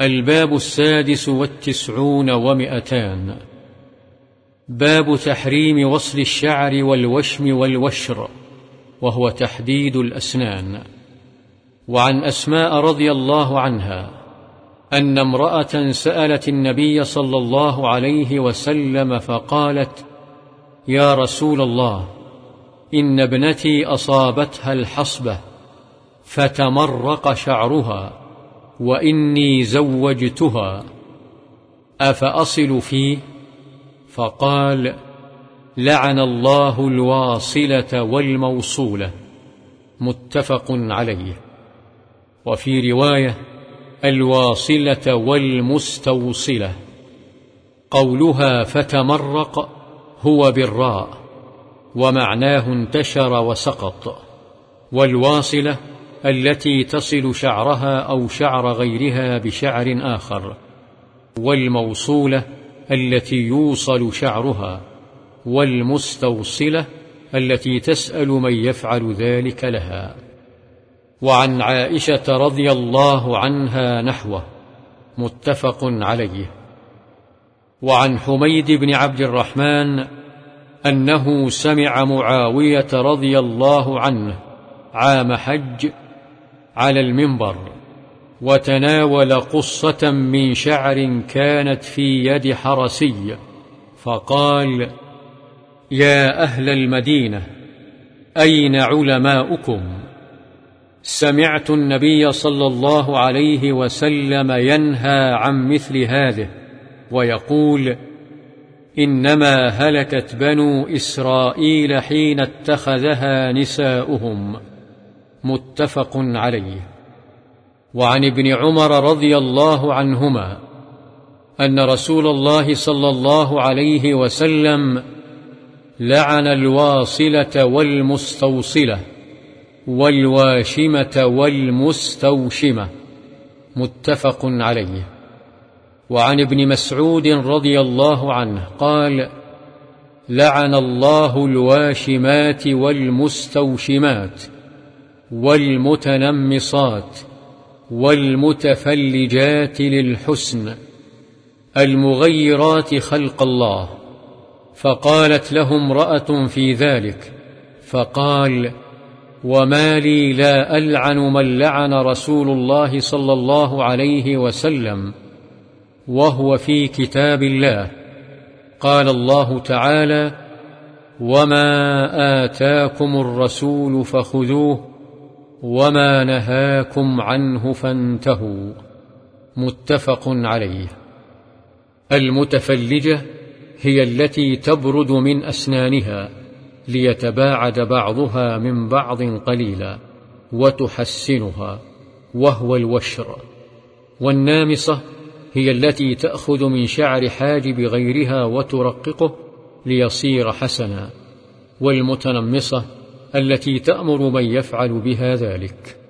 الباب 96 و200. باب تحريم وصل الشعر والوشم والوشر، وهو تحديد الأسنان. وعن أسماء رضي الله عنها أن امرأة سألت النبي صلى الله عليه وسلم فقالت: يا رسول الله، إن ابنتي أصابتها الحصبة فتمرق شعرها وإني زوجتها، أفأصل فيه؟ فقال: لعن الله الواصلة والموصولة. متفق عليه. وفي رواية: الواصلة والمستوصلة. قولها فتمرق هو بالراء، ومعناه انتشر وسقط. والواصلة التي تصل شعرها أو شعر غيرها بشعر آخر، والموصولة التي يوصل شعرها، والمستوصلة التي تسأل من يفعل ذلك لها. وعن عائشة رضي الله عنها نحوه. متفق عليه. وعن حميد بن عبد الرحمن أنه سمع معاوية رضي الله عنه عام حج على المنبر وتناول قصة من شعر كانت في يد حرسي، فقال: يا أهل المدينة، أين علماؤكم؟ سمعت النبي صلى الله عليه وسلم ينهى عن مثل هذه ويقول: إنما هلكت بنو إسرائيل حين اتخذها نساؤهم. متفق عليه. وعن ابن عمر رضي الله عنهما أن رسول الله صلى الله عليه وسلم لعن الواصلة والمستوصلة والواشمة والمستوشمة. متفق عليه. وعن ابن مسعود رضي الله عنه قال: لعن الله الواشمات والمستوشمات والمتنمصات والمتفلجات للحسن المغيرات خلق الله. فقالت له امرأة في ذلك، فقال: وما لي لا ألعن من لعن رسول الله صلى الله عليه وسلم وهو في كتاب الله. قال الله تعالى: وما آتاكم الرسول فخذوه وما نهاكم عنه فانتهوا. متفق عليه. المتفلجة هي التي تبرد من أسنانها ليتباعد بعضها من بعض قليلا وتحسنها، وهو الوشر. والنامصة هي التي تأخذ من شعر حاجب غيرها وترققه ليصير حسنا. والمتنمصة التي تأمر من يفعل بها ذلك.